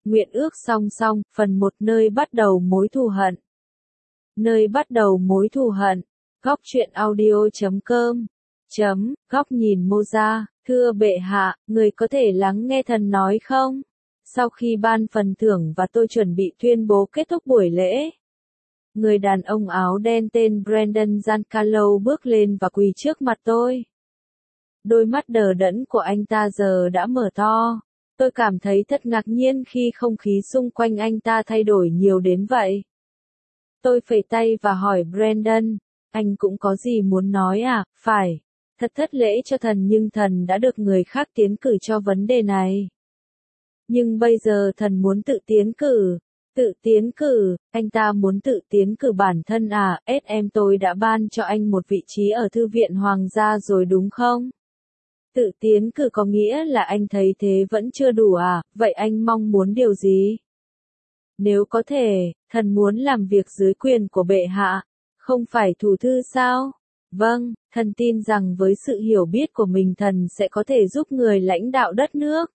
Nguyện ước song song, phần 1 nơi bắt đầu mối thù hận. Nơi bắt đầu mối thù hận. Góc truyện audio.com Góc nhìn Moza, thưa bệ hạ, người có thể lắng nghe thần nói không? Sau khi ban phần thưởng và tôi chuẩn bị tuyên bố kết thúc buổi lễ, người đàn ông áo đen tên Brendan Giancarlo bước lên và quỳ trước mặt tôi. Đôi mắt đờ đẫn của anh ta giờ đã mở to. Tôi cảm thấy thật ngạc nhiên khi không khí xung quanh anh ta thay đổi nhiều đến vậy. Tôi phẩy tay và hỏi Brendan, anh cũng có gì muốn nói à? Phải, thật thất lễ cho thần nhưng thần đã được người khác tiến cử cho vấn đề này. Nhưng bây giờ thần muốn tự tiến cử. Tự tiến cử, anh ta muốn tự tiến cử bản thân à? Tôi đã ban cho anh một vị trí ở Thư viện Hoàng gia rồi đúng không? Tự tiến cử có nghĩa là anh thấy thế vẫn chưa đủ à? Vậy anh mong muốn điều gì? Nếu có thể, thần muốn làm việc dưới quyền của bệ hạ, không phải thủ thư sao? Vâng, thần tin rằng với sự hiểu biết của mình thần sẽ có thể giúp người lãnh đạo đất nước.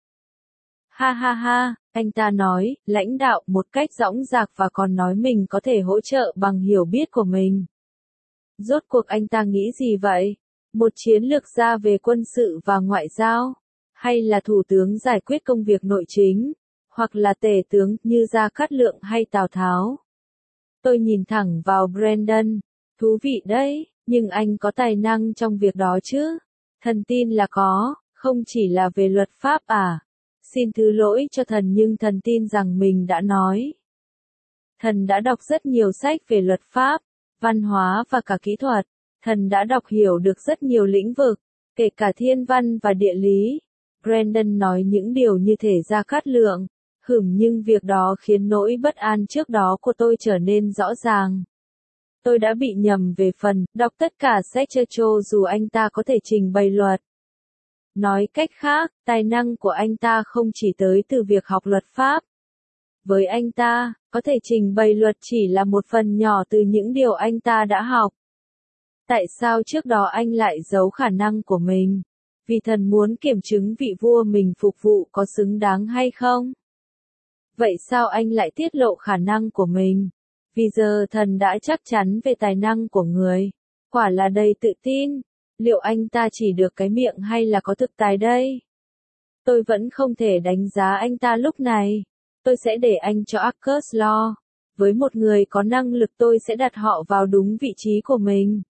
Ha ha ha, anh ta nói, lãnh đạo một cách dõng dạc và còn nói mình có thể hỗ trợ bằng hiểu biết của mình. Rốt cuộc anh ta nghĩ gì vậy? Một chiến lược gia về quân sự và ngoại giao? Hay là thủ tướng giải quyết công việc nội chính? Hoặc là tể tướng như Gia Cát Lượng hay Tào Tháo? Tôi nhìn thẳng vào Brendan. Thú vị đấy, nhưng anh có tài năng trong việc đó chứ? Thần tin là có, không chỉ là về luật pháp à? Xin thứ lỗi cho thần nhưng thần tin rằng mình đã nói. Thần đã đọc rất nhiều sách về luật pháp, văn hóa và cả kỹ thuật. Thần đã đọc hiểu được rất nhiều lĩnh vực, kể cả thiên văn và địa lý. Brendan nói những điều như thể Gia Cát Lượng. Nhưng việc đó khiến nỗi bất an trước đó của tôi trở nên rõ ràng. Tôi đã bị nhầm về phần đọc tất cả sách cho dù anh ta có thể trình bày luật. Nói cách khác, tài năng của anh ta không chỉ tới từ việc học luật pháp. Với anh ta, có thể trình bày luật chỉ là một phần nhỏ từ những điều anh ta đã học. Tại sao trước đó anh lại giấu khả năng của mình? Vì thần muốn kiểm chứng vị vua mình phục vụ có xứng đáng hay không? Vậy sao anh lại tiết lộ khả năng của mình? Vì giờ thần đã chắc chắn về tài năng của người. Quả là đầy tự tin. Liệu anh ta chỉ được cái miệng hay là có thực tài đây? Tôi vẫn không thể đánh giá anh ta lúc này. Tôi sẽ để anh cho Arcus lo. Với một người có năng lực tôi sẽ đặt họ vào đúng vị trí của mình.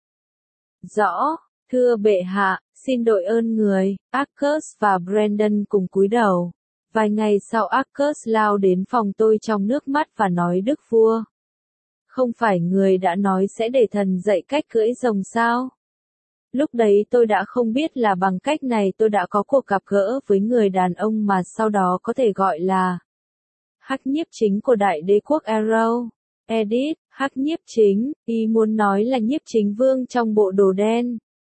Rõ, thưa bệ hạ, xin đội ơn người. Arcus và Brendan cùng cúi đầu. Vài ngày sau Arcus lao đến phòng tôi trong nước mắt và nói đức vua. Không phải người đã nói sẽ để thần dạy cách cưỡi rồng sao? Lúc đấy tôi đã không biết là bằng cách này tôi đã có cuộc gặp gỡ với người đàn ông mà sau đó có thể gọi là hắc nhiếp chính của đại đế quốc Arrow. Edit, hắc nhiếp chính, ý muốn nói là nhiếp chính vương trong bộ đồ đen.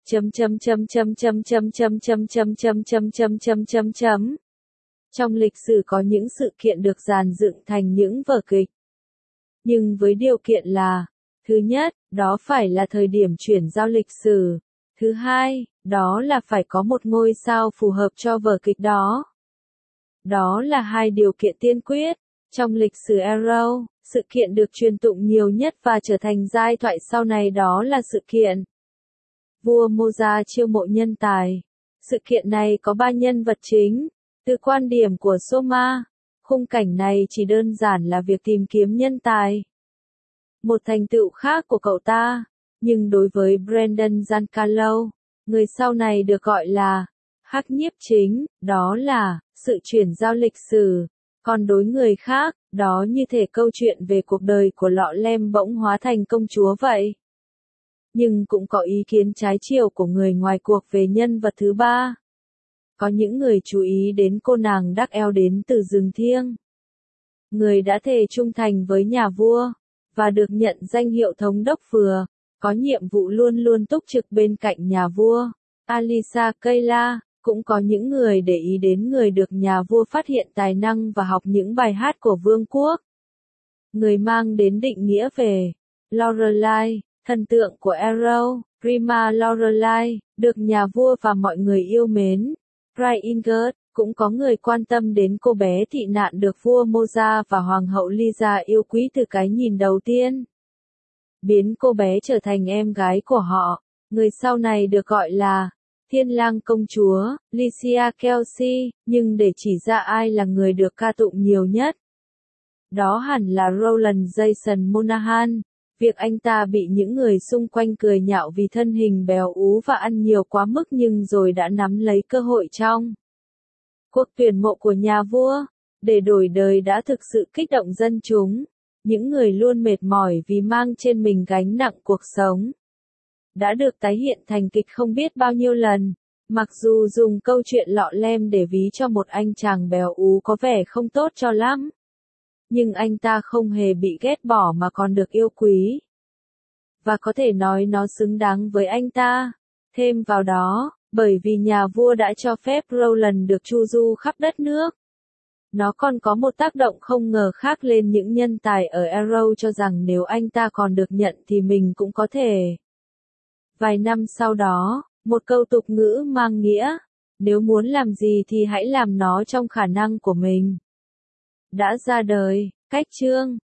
Trong lịch sử có những sự kiện được dàn dựng thành những vở kịch. Nhưng với điều kiện là, thứ nhất, đó phải là thời điểm chuyển giao lịch sử. Thứ hai, đó là phải có một ngôi sao phù hợp cho vở kịch đó. Đó là hai điều kiện tiên quyết. Trong lịch sử Arrow, sự kiện được truyền tụng nhiều nhất và trở thành giai thoại sau này đó là sự kiện vua Moza chiêu mộ nhân tài. Sự kiện này có 3 nhân vật chính. Từ quan điểm của Soma, khung cảnh này chỉ đơn giản là việc tìm kiếm nhân tài. Một thành tựu khác của cậu ta, nhưng đối với Brendan Giancarlo, người sau này được gọi là hắc nhiếp chính, đó là sự chuyển giao lịch sử. Còn đối người khác, đó như thể câu chuyện về cuộc đời của lọ lem bỗng hóa thành công chúa vậy. Nhưng cũng có ý kiến trái chiều của người ngoài cuộc về nhân vật thứ ba. Có những người chú ý đến cô nàng đắc eo đến từ rừng thiêng. Người đã thề trung thành với nhà vua, và được nhận danh hiệu thống đốc vừa, có nhiệm vụ luôn luôn túc trực bên cạnh nhà vua. Alisa Kayla, cũng có những người để ý đến người được nhà vua phát hiện tài năng và học những bài hát của vương quốc. Người mang đến định nghĩa về Lorelai, thần tượng của Arrow, Prima Lorelai, được nhà vua và mọi người yêu mến. Brian Ingert, Cũng có người quan tâm đến cô bé tị nạn được vua Moza và hoàng hậu Lisa yêu quý từ cái nhìn đầu tiên. Biến cô bé trở thành em gái của họ, người sau này được gọi là Thiên Lang Công Chúa, Alicia Kelsey, nhưng để chỉ ra ai là người được ca tụng nhiều nhất. Đó hẳn là Roland Jason Monahan. Việc anh ta bị những người xung quanh cười nhạo vì thân hình béo ú và ăn nhiều quá mức nhưng rồi đã nắm lấy cơ hội trong cuộc tuyển mộ của nhà vua, để đổi đời đã thực sự kích động dân chúng, những người luôn mệt mỏi vì mang trên mình gánh nặng cuộc sống. Đã được tái hiện thành kịch không biết bao nhiêu lần, mặc dù dùng câu chuyện lọ lem để ví cho một anh chàng béo ú có vẻ không tốt cho lắm. Nhưng anh ta không hề bị ghét bỏ mà còn được yêu quý. Và có thể nói nó xứng đáng với anh ta. Thêm vào đó, bởi vì nhà vua đã cho phép Roland được chu du khắp đất nước. Nó còn có một tác động không ngờ khác lên những nhân tài ở Arrow cho rằng nếu anh ta còn được nhận thì mình cũng có thể. Vài năm sau đó, một câu tục ngữ mang nghĩa, nếu muốn làm gì thì hãy làm nó trong khả năng của mình, đã ra đời. Cách chương